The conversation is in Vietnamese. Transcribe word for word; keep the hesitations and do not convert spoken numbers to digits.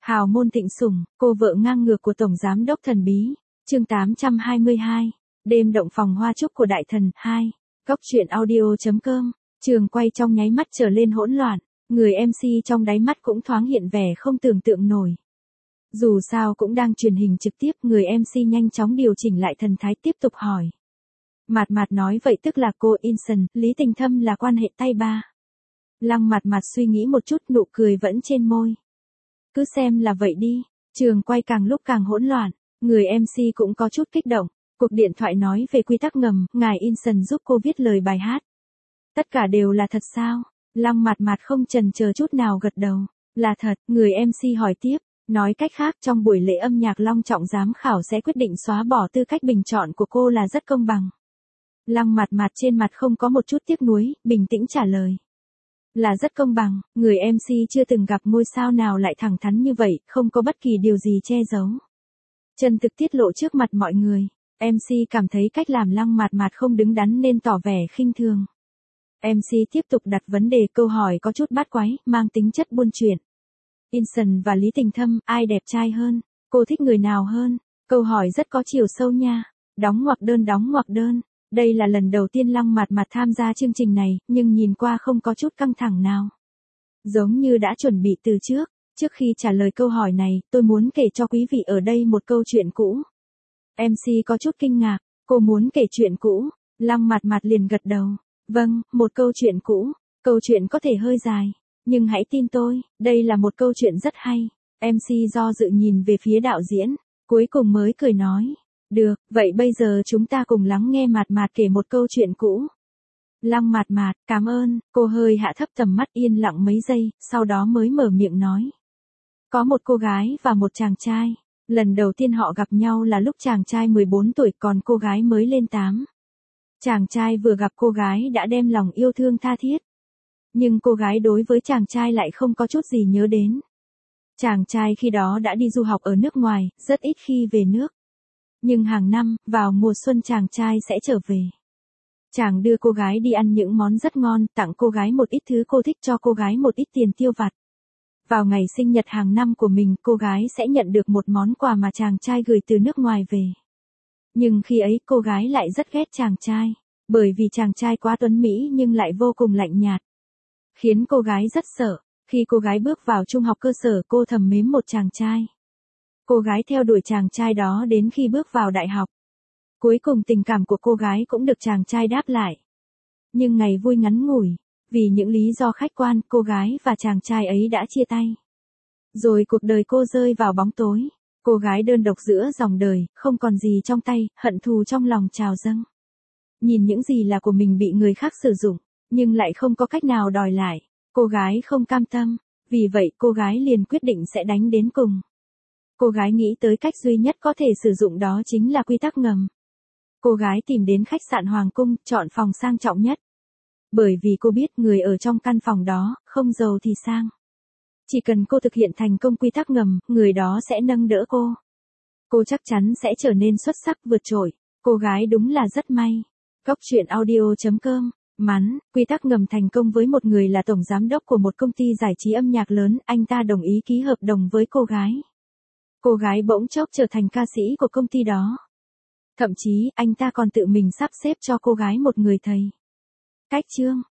Hào môn thịnh sủng, cô vợ ngang ngược của Tổng Giám đốc thần bí. Chương tám trăm hai mươi hai. Đêm động phòng hoa trúc của đại thần. hai. Góc truyện audio.com. Trường quay trong nháy mắt trở lên hỗn loạn. Người em xê trong đáy mắt cũng thoáng hiện vẻ không tưởng tượng nổi. Dù sao cũng đang truyền hình trực tiếp, người em xê nhanh chóng điều chỉnh lại thần thái tiếp tục hỏi. Mạt Mạt nói vậy tức là cô Inson, Lý Tình Thâm là quan hệ tay ba. Lăng Mạt Mạt suy nghĩ một chút, nụ cười vẫn trên môi. Cứ xem là vậy đi. Trường quay càng lúc càng hỗn loạn, người em xê cũng có chút kích động. Cuộc điện thoại nói về quy tắc ngầm, ngài Inson giúp cô viết lời bài hát. Tất cả đều là thật sao? Lăng Mạt Mạt không chần chờ chút nào gật đầu. Là thật, người em xê hỏi tiếp. Nói cách khác, trong buổi lễ âm nhạc long trọng giám khảo sẽ quyết định xóa bỏ tư cách bình chọn của cô là rất công bằng. Lăng Mạt Mạt trên mặt không có một chút tiếc nuối, bình tĩnh trả lời. Là rất công bằng, người em xê chưa từng gặp ngôi sao nào lại thẳng thắn như vậy, không có bất kỳ điều gì che giấu. Chân thực tiết lộ trước mặt mọi người, em xê cảm thấy cách làm Lăng Mạt Mạt không đứng đắn nên tỏ vẻ khinh thường. em xê tiếp tục đặt vấn đề, câu hỏi có chút bát quái, mang tính chất buôn chuyện. Inson và Lý Tình Thâm, ai đẹp trai hơn? Cô thích người nào hơn? Câu hỏi rất có chiều sâu nha. Đóng ngoặc đơn đóng ngoặc đơn. Đây là lần đầu tiên Lăng Mạt Mạt tham gia chương trình này, nhưng nhìn qua không có chút căng thẳng nào. Giống như đã chuẩn bị từ trước. Trước khi trả lời câu hỏi này, tôi muốn kể cho quý vị ở đây một câu chuyện cũ. em xê có chút kinh ngạc, cô muốn kể chuyện cũ. Lăng Mạt Mạt liền gật đầu. Vâng, một câu chuyện cũ. Câu chuyện có thể hơi dài. Nhưng hãy tin tôi, đây là một câu chuyện rất hay. em xê do dự nhìn về phía đạo diễn, cuối cùng mới cười nói. Được, vậy bây giờ chúng ta cùng lắng nghe Mạt Mạt kể một câu chuyện cũ. Lăng Mạt Mạt, cảm ơn, cô hơi hạ thấp tầm mắt yên lặng mấy giây, sau đó mới mở miệng nói. Có một cô gái và một chàng trai. Lần đầu tiên họ gặp nhau là lúc chàng trai mười bốn tuổi còn cô gái mới lên tám. Chàng trai vừa gặp cô gái đã đem lòng yêu thương tha thiết. Nhưng cô gái đối với chàng trai lại không có chút gì nhớ đến. Chàng trai khi đó đã đi du học ở nước ngoài, rất ít khi về nước. Nhưng hàng năm, vào mùa xuân chàng trai sẽ trở về. Chàng đưa cô gái đi ăn những món rất ngon, tặng cô gái một ít thứ cô thích, cho cô gái một ít tiền tiêu vặt. Vào ngày sinh nhật hàng năm của mình, cô gái sẽ nhận được một món quà mà chàng trai gửi từ nước ngoài về. Nhưng khi ấy cô gái lại rất ghét chàng trai, bởi vì chàng trai quá tuấn mỹ nhưng lại vô cùng lạnh nhạt. Khiến cô gái rất sợ. Khi cô gái bước vào trung học cơ sở, cô thầm mến một chàng trai. Cô gái theo đuổi chàng trai đó đến khi bước vào đại học. Cuối cùng tình cảm của cô gái cũng được chàng trai đáp lại. Nhưng ngày vui ngắn ngủi, vì những lý do khách quan, cô gái và chàng trai ấy đã chia tay. Rồi cuộc đời cô rơi vào bóng tối. Cô gái đơn độc giữa dòng đời, không còn gì trong tay, hận thù trong lòng trào dâng. Nhìn những gì là của mình bị người khác sử dụng, nhưng lại không có cách nào đòi lại. Cô gái không cam tâm, vì vậy cô gái liền quyết định sẽ đánh đến cùng. Cô gái nghĩ tới cách duy nhất có thể sử dụng đó chính là quy tắc ngầm. Cô gái tìm đến khách sạn Hoàng Cung, chọn phòng sang trọng nhất. Bởi vì cô biết người ở trong căn phòng đó, không giàu thì sang. Chỉ cần cô thực hiện thành công quy tắc ngầm, người đó sẽ nâng đỡ cô. Cô chắc chắn sẽ trở nên xuất sắc vượt trội. Cô gái đúng là rất may. Góc truyện audio.com. Mắn, quy tắc ngầm thành công với một người là tổng giám đốc của một công ty giải trí âm nhạc lớn, anh ta đồng ý ký hợp đồng với cô gái. Cô gái bỗng chốc trở thành ca sĩ của công ty đó. Thậm chí, anh ta còn tự mình sắp xếp cho cô gái một người thầy. Cách chương